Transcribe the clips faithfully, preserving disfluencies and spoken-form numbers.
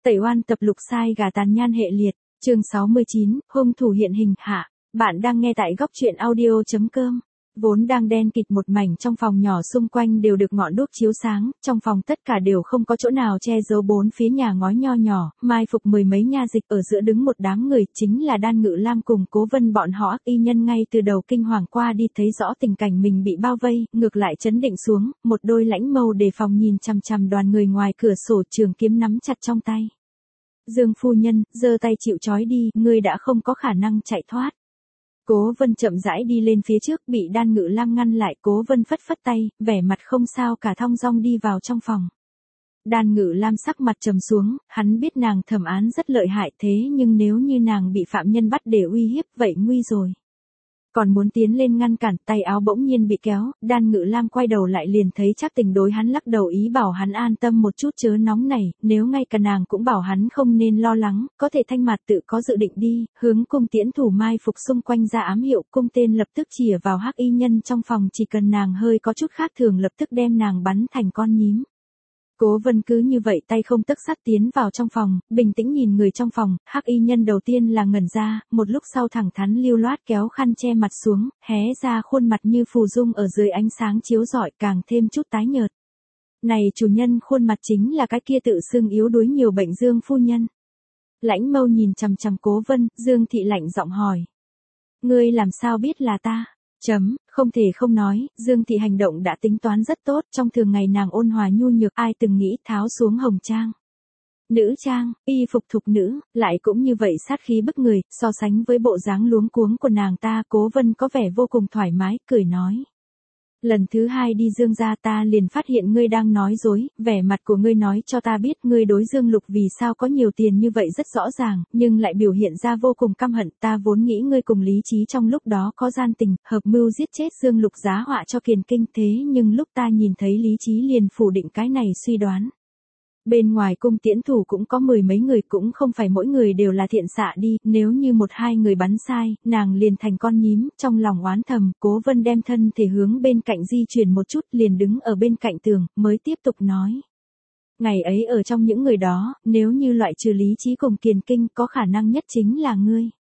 Tẩy oan tập lục sai gà tàn nhan hệ liệt, chương sáu mươi chín, hung thủ hiện hình hạ. Bạn đang nghe tại góc truyện audio chấm com. Vốn đang đen kịt một mảnh trong phòng nhỏ, xung quanh đều được ngọn đuốc chiếu sáng, trong phòng tất cả đều không có chỗ nào che giấu bốn phía nhà ngói nho nhỏ, mai phục mười mấy nha dịch, ở giữa đứng một đám người, chính là Đan Ngự Lam cùng Cố Vân bọn họ. Y nhân ngay từ đầu kinh hoàng qua đi, thấy rõ tình cảnh mình bị bao vây, ngược lại trấn định xuống, một đôi lãnh mâu đề phòng nhìn chằm chằm đoàn người ngoài cửa sổ, trường kiếm nắm chặt trong tay. Dương phu nhân, giơ tay chịu trói đi, ngươi đã không có khả năng chạy thoát. Cố Vân chậm rãi đi lên phía trước, bị Đan Ngự Lam ngăn lại. Cố Vân phất phất tay, vẻ mặt không sao cả, thong dong đi vào trong phòng. Đan Ngự Lam sắc mặt trầm xuống, hắn biết nàng thẩm án rất lợi hại, thế nhưng nếu như nàng bị phạm nhân bắt để uy hiếp, vậy nguy rồi. Còn muốn tiến lên ngăn cản, tay áo bỗng nhiên bị kéo, Đan Ngự Lam quay đầu lại liền thấy Trác Tình đối hắn lắc đầu, ý bảo hắn an tâm một chút, chớ nóng nảy, nếu ngay cả nàng cũng bảo hắn không nên lo lắng, có thể Thanh Mạt tự có dự định đi, hướng cung tiễn thủ mai phục xung quanh ra ám hiệu, cung tên lập tức chĩa vào hắc y nhân trong phòng, chỉ cần nàng hơi có chút khác thường lập tức đem nàng bắn thành con nhím. Cố Vân cứ như vậy tay không tấc sắt tiến vào trong phòng, bình tĩnh nhìn người trong phòng. Hắc y nhân đầu tiên là ngẩn ra, một lúc sau thẳng thắn lưu loát kéo khăn che mặt xuống, hé ra khuôn mặt như phù dung ở dưới ánh sáng chiếu rọi, càng thêm chút tái nhợt. Này chủ nhân, khuôn mặt chính là cái kia tự xưng yếu đuối nhiều bệnh Dương phu nhân. Lãnh mâu nhìn chằm chằm Cố Vân, Dương thị lạnh giọng hỏi: ngươi làm sao biết là ta? Chấm, không thể không nói, Dương thị hành động đã tính toán rất tốt, trong thường ngày nàng ôn hòa nhu nhược, ai từng nghĩ tháo xuống hồng trang, nữ trang, y phục thục nữ, lại cũng như vậy sát khí bức người, so sánh với bộ dáng luống cuống của nàng ta, Cố Vân có vẻ vô cùng thoải mái, cười nói: lần thứ hai đi Dương gia ta liền phát hiện ngươi đang nói dối, vẻ mặt của ngươi nói cho ta biết ngươi đối Dương Lục vì sao có nhiều tiền như vậy rất rõ ràng, nhưng lại biểu hiện ra vô cùng căm hận. Ta vốn nghĩ ngươi cùng lý trí trong lúc đó có gian tình, hợp mưu giết chết Dương Lục giá họa cho Kiền Kinh, thế nhưng lúc ta nhìn thấy lý trí liền phủ định cái này suy đoán. Bên ngoài cung tiễn thủ cũng có mười mấy người, cũng không phải mỗi người đều là thiện xạ đi, nếu như một hai người bắn sai, nàng liền thành con nhím. Trong lòng oán thầm, Cố Vân đem thân thể hướng bên cạnh di chuyển một chút, liền đứng ở bên cạnh tường, mới tiếp tục nói: ngày ấy ở trong những người đó, nếu như loại trừ lý trí cùng Kiền Kinh, có khả năng nhất chính là ngươi.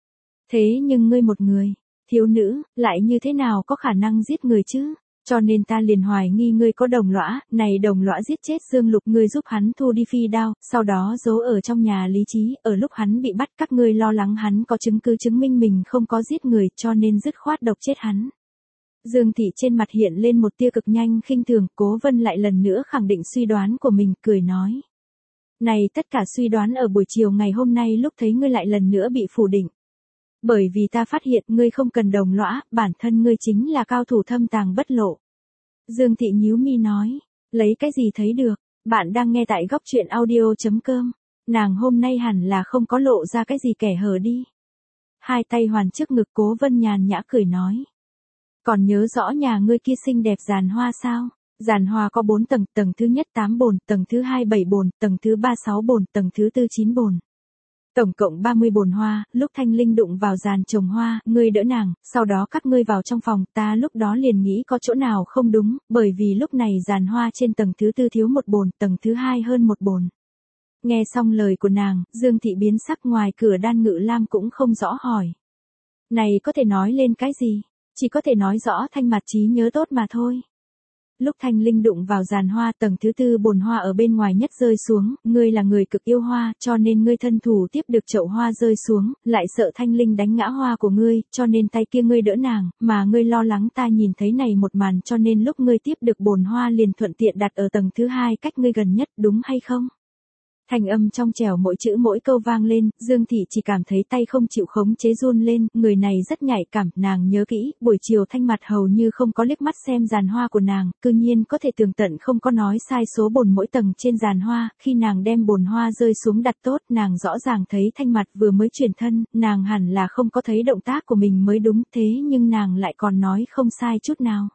Thế nhưng ngươi một người, thiếu nữ, lại như thế nào có khả năng giết người chứ? Cho nên ta liền hoài nghi ngươi có đồng lõa, này đồng lõa giết chết Dương Lục, ngươi giúp hắn thu đi phi đao, sau đó giấu ở trong nhà lý trí, ở lúc hắn bị bắt các ngươi lo lắng hắn có chứng cứ chứng minh mình không có giết người, cho nên dứt khoát độc chết hắn. Dương thị trên mặt hiện lên một tia cực nhanh khinh thường. Cố Vân lại lần nữa khẳng định suy đoán của mình, cười nói: này tất cả suy đoán ở buổi chiều ngày hôm nay lúc thấy ngươi lại lần nữa bị phủ định. Bởi vì ta phát hiện ngươi không cần đồng lõa, bản thân ngươi chính là cao thủ thâm tàng bất lộ. Dương thị nhíu mi nói: lấy cái gì thấy được? Bạn đang nghe tại góc truyện audio chấm com. Nàng hôm nay hẳn là không có lộ ra cái gì kẻ hở đi. Hai tay hoàn trước ngực, Cố Vân nhàn nhã cười nói: còn nhớ rõ nhà ngươi kia xinh đẹp giàn hoa sao? Giàn hoa có bốn tầng, tầng thứ nhất tám bồn, tầng thứ hai bảy bồn, tầng thứ ba sáu bồn, tầng thứ tư chín bồn. Tổng cộng ba mươi bồn hoa. Lúc Thanh Linh đụng vào giàn trồng hoa, ngươi đỡ nàng, sau đó các ngươi vào trong phòng, ta lúc đó liền nghĩ có chỗ nào không đúng, bởi vì lúc này giàn hoa trên tầng thứ tư thiếu một bồn, tầng thứ hai hơn một bồn. Nghe xong lời của nàng, Dương thị biến sắc. Ngoài cửa Đan Ngự Lam cũng không rõ hỏi: này có thể nói lên cái gì? Chỉ có thể nói rõ Thanh Mạt trí nhớ tốt mà thôi. Lúc Thanh Linh đụng vào giàn hoa, tầng thứ tư bồn hoa ở bên ngoài nhất rơi xuống, ngươi là người cực yêu hoa, cho nên ngươi thân thủ tiếp được chậu hoa rơi xuống, lại sợ Thanh Linh đánh ngã hoa của ngươi, cho nên tay kia ngươi đỡ nàng, mà ngươi lo lắng ta nhìn thấy này một màn, cho nên lúc ngươi tiếp được bồn hoa liền thuận tiện đặt ở tầng thứ hai cách ngươi gần nhất, đúng hay không? Thành âm trong trẻo mỗi chữ mỗi câu vang lên, Dương thị chỉ cảm thấy tay không chịu khống chế run lên, người này rất nhạy cảm, nàng nhớ kỹ, buổi chiều Thanh Mạt hầu như không có liếc mắt xem giàn hoa của nàng, cư nhiên có thể tường tận không có nói sai số bồn mỗi tầng trên giàn hoa, khi nàng đem bồn hoa rơi xuống đặt tốt, nàng rõ ràng thấy Thanh Mạt vừa mới chuyển thân, nàng hẳn là không có thấy động tác của mình mới đúng, thế nhưng nàng lại còn nói không sai chút nào.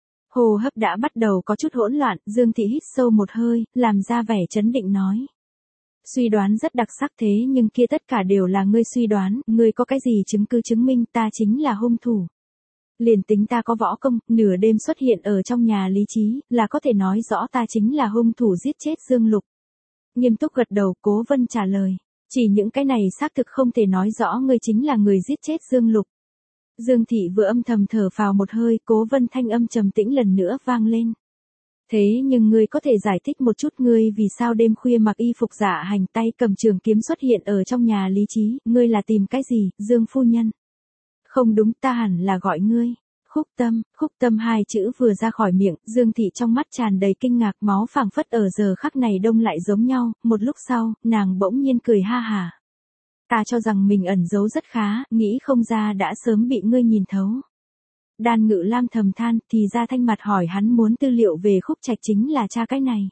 Hô hấp đã bắt đầu có chút hỗn loạn, Dương thị hít sâu một hơi, làm ra vẻ trấn định nói: suy đoán rất đặc sắc, thế nhưng kia tất cả đều là ngươi suy đoán, ngươi có cái gì chứng cứ chứng minh ta chính là hung thủ? Liền tính ta có võ công, nửa đêm xuất hiện ở trong nhà lý trí, là có thể nói rõ ta chính là hung thủ giết chết Dương Lục. Nghiêm túc gật đầu, Cố Vân trả lời. Chỉ những cái này xác thực không thể nói rõ ngươi chính là người giết chết Dương Lục. Dương Thị vừa âm thầm thở phào một hơi, Cố Vân thanh âm trầm tĩnh lần nữa vang lên. Thế nhưng ngươi có thể giải thích một chút ngươi vì sao đêm khuya mặc y phục giả hành tay cầm trường kiếm xuất hiện ở trong nhà Lý Trí, ngươi là tìm cái gì, Dương phu nhân? Không đúng, ta hẳn là gọi ngươi. Khúc Tâm, Khúc Tâm hai chữ vừa ra khỏi miệng, Dương Thị trong mắt tràn đầy kinh ngạc, máu phảng phất ở giờ khắc này đông lại giống nhau, một lúc sau, nàng bỗng nhiên cười ha hà. Ta cho rằng mình ẩn giấu rất khá, nghĩ không ra đã sớm bị ngươi nhìn thấu. Đan Ngự Lam thầm than, thì ra thanh mặt hỏi hắn muốn tư liệu về Khúc Trạch chính là cha cái này.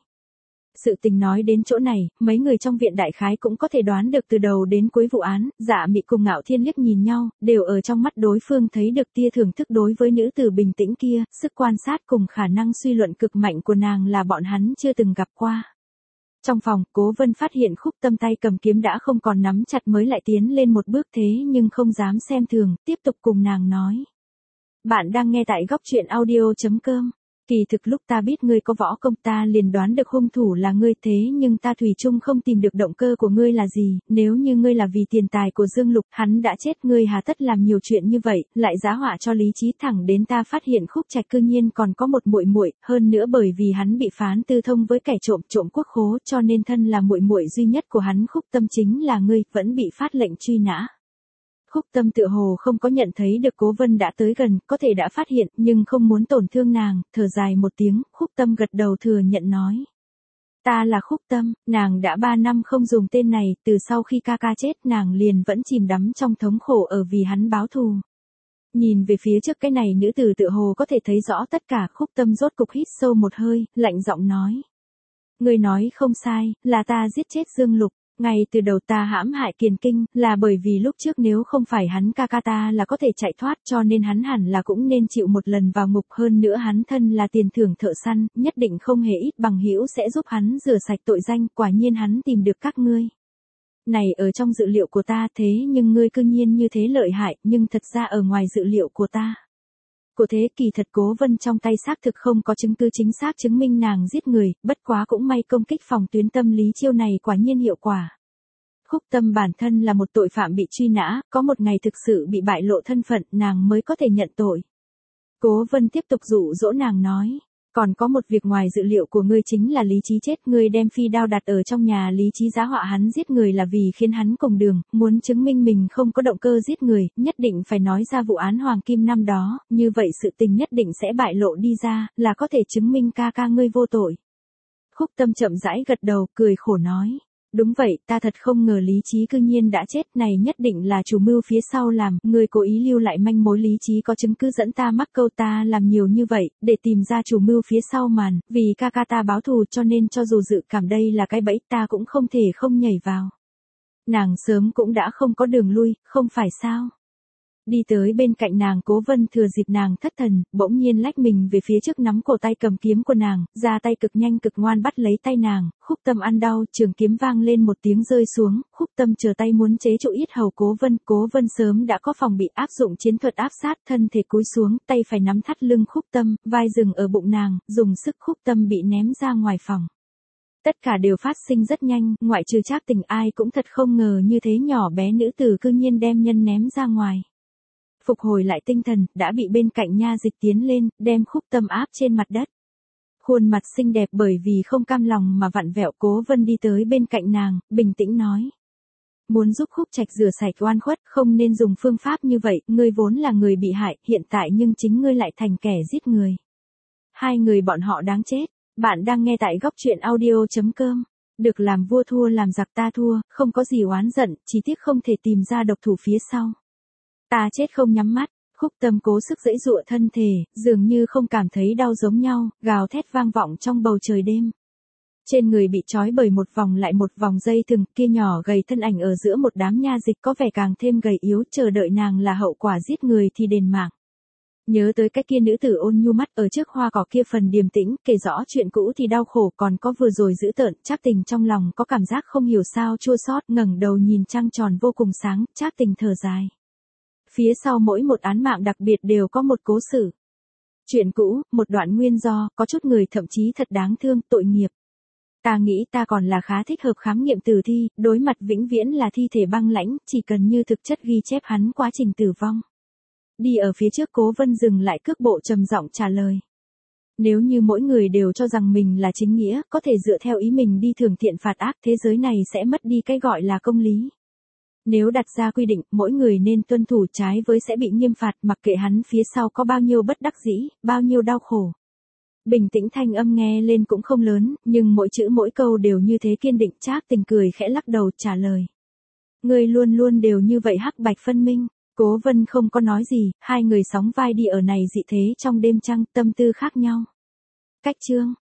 Sự tình nói đến chỗ này, mấy người trong viện đại khái cũng có thể đoán được từ đầu đến cuối vụ án, Dạ Mị cùng Ngạo Thiên liếc nhìn nhau, đều ở trong mắt đối phương thấy được tia thưởng thức đối với nữ tử bình tĩnh kia, sức quan sát cùng khả năng suy luận cực mạnh của nàng là bọn hắn chưa từng gặp qua. Trong phòng, Cố Vân phát hiện Khúc Tâm tay cầm kiếm đã không còn nắm chặt mới lại tiến lên một bước thế nhưng không dám xem thường, tiếp tục cùng nàng nói. Bạn đang nghe tại góc truyện audio.com. Kỳ thực lúc ta biết ngươi có võ công ta liền đoán được hung thủ là ngươi thế nhưng ta thủy chung không tìm được động cơ của ngươi là gì, nếu như ngươi là vì tiền tài của Dương Lục, hắn đã chết ngươi hà tất làm nhiều chuyện như vậy, lại giá họa cho Lý Trí thẳng đến ta phát hiện Khúc Trạch cư nhiên còn có một muội muội, hơn nữa bởi vì hắn bị phán tư thông với kẻ trộm trộm quốc khố cho nên thân là muội muội duy nhất của hắn Khúc Tâm chính là ngươi, vẫn bị phát lệnh truy nã. Khúc Tâm tựa hồ không có nhận thấy được Cố Vân đã tới gần, có thể đã phát hiện, nhưng không muốn tổn thương nàng, thở dài một tiếng, Khúc Tâm gật đầu thừa nhận nói. Ta là Khúc Tâm, nàng đã ba năm không dùng tên này, từ sau khi ca ca chết nàng liền vẫn chìm đắm trong thống khổ ở vì hắn báo thù. Nhìn về phía trước cái này nữ tử tựa hồ có thể thấy rõ tất cả, Khúc Tâm rốt cục hít sâu một hơi, lạnh giọng nói. Ngươi nói không sai, là ta giết chết Dương Lục. Ngay từ đầu ta hãm hại Kiền Kinh, là bởi vì lúc trước nếu không phải hắn ca ca ta là có thể chạy thoát cho nên hắn hẳn là cũng nên chịu một lần vào ngục hơn nữa hắn thân là tiền thưởng thợ săn, nhất định không hề ít bằng hữu sẽ giúp hắn rửa sạch tội danh, quả nhiên hắn tìm được các ngươi. Này ở trong dự liệu của ta thế nhưng ngươi cư nhiên như thế lợi hại, nhưng thật ra ở ngoài dự liệu của ta. Của thế kỳ thật Cố Vân trong tay xác thực không có chứng cứ chính xác chứng minh nàng giết người, bất quá cũng may công kích phòng tuyến tâm lý chiêu này quả nhiên hiệu quả. Khúc Tâm bản thân là một tội phạm bị truy nã, có một ngày thực sự bị bại lộ thân phận nàng mới có thể nhận tội. Cố Vân tiếp tục dụ dỗ nàng nói. Còn có một việc ngoài dự liệu của ngươi chính là Lý Trí chết, ngươi đem phi đao đặt ở trong nhà Lý Trí giá họa hắn giết người là vì khiến hắn cùng đường, muốn chứng minh mình không có động cơ giết người, nhất định phải nói ra vụ án Hoàng Kim năm đó, như vậy sự tình nhất định sẽ bại lộ đi ra, là có thể chứng minh ca ca ngươi vô tội. Khúc Tâm chậm rãi gật đầu, cười khổ nói. Đúng vậy, ta thật không ngờ Lý Trí cư nhiên đã chết, này nhất định là chủ mưu phía sau làm, ngươi cố ý lưu lại manh mối Lý Trí có chứng cứ dẫn ta mắc câu ta làm nhiều như vậy, để tìm ra chủ mưu phía sau màn, vì ca ca ta báo thù cho nên cho dù dự cảm đây là cái bẫy ta cũng không thể không nhảy vào. Nàng sớm cũng đã không có đường lui, không phải sao? Đi tới bên cạnh nàng Cố Vân thừa dịp nàng thất thần, bỗng nhiên lách mình về phía trước nắm cổ tay cầm kiếm của nàng, ra tay cực nhanh cực ngoan bắt lấy tay nàng, Khúc Tâm ăn đau, trường kiếm vang lên một tiếng rơi xuống, Khúc Tâm chờ tay muốn chế trụ yết hầu Cố Vân, Cố Vân sớm đã có phòng bị áp dụng chiến thuật áp sát, thân thể cúi xuống, tay phải nắm thắt lưng Khúc Tâm, vai dừng ở bụng nàng, dùng sức Khúc Tâm bị ném ra ngoài phòng. Tất cả đều phát sinh rất nhanh, ngoại trừ Trác Tình ai cũng thật không ngờ như thế nhỏ bé nữ tử cư nhiên đem nhân ném ra ngoài. Phục hồi lại tinh thần, đã bị bên cạnh nha dịch tiến lên, đem Khúc Tâm áp trên mặt đất. Khuôn mặt xinh đẹp bởi vì không cam lòng mà vặn vẹo, Cố Vân đi tới bên cạnh nàng, bình tĩnh nói. Muốn giúp Khúc Trạch rửa sạch oan khuất, không nên dùng phương pháp như vậy, ngươi vốn là người bị hại, hiện tại nhưng chính ngươi lại thành kẻ giết người. Hai người bọn họ đáng chết. Bạn đang nghe tại góc truyện audio.com. Được làm vua thua làm giặc ta thua, không có gì oán giận, chỉ tiếc không thể tìm ra độc thủ phía sau. Ta chết không nhắm mắt, Khúc Tâm cố sức giãy giụa thân thể, dường như không cảm thấy đau giống nhau, gào thét vang vọng trong bầu trời đêm. Trên người bị trói bởi một vòng lại một vòng dây thừng, kia nhỏ gầy thân ảnh ở giữa một đám nha dịch có vẻ càng thêm gầy yếu, chờ đợi nàng là hậu quả giết người thì đền mạng. Nhớ tới cái kia nữ tử ôn nhu mắt ở trước hoa cỏ kia phần điềm tĩnh, kể rõ chuyện cũ thì đau khổ còn có vừa rồi dữ tợn, Trác Tình trong lòng có cảm giác không hiểu sao chua xót, ngẩng đầu nhìn trăng tròn vô cùng sáng, Trác Tình thở dài. Phía sau mỗi một án mạng đặc biệt đều có một cố sự. Chuyện cũ, một đoạn nguyên do, có chút người thậm chí thật đáng thương, tội nghiệp. Ta nghĩ ta còn là khá thích hợp khám nghiệm tử thi, đối mặt vĩnh viễn là thi thể băng lãnh, chỉ cần như thực chất ghi chép hắn quá trình tử vong. Đi ở phía trước Cố Vân dừng lại cước bộ trầm giọng trả lời. Nếu như mỗi người đều cho rằng mình là chính nghĩa, có thể dựa theo ý mình đi thưởng thiện phạt ác, thế giới này sẽ mất đi cái gọi là công lý. Nếu đặt ra quy định, mỗi người nên tuân thủ, trái với sẽ bị nghiêm phạt, mặc kệ hắn phía sau có bao nhiêu bất đắc dĩ, bao nhiêu đau khổ. Bình tĩnh thanh âm nghe lên cũng không lớn, nhưng mỗi chữ mỗi câu đều như thế kiên định. Trác Tình cười khẽ lắc đầu trả lời. Ngươi luôn luôn đều như vậy hắc bạch phân minh. Cố Vân không có nói gì, hai người sóng vai đi ở này dị thế trong đêm trăng, tâm tư khác nhau. Cách chương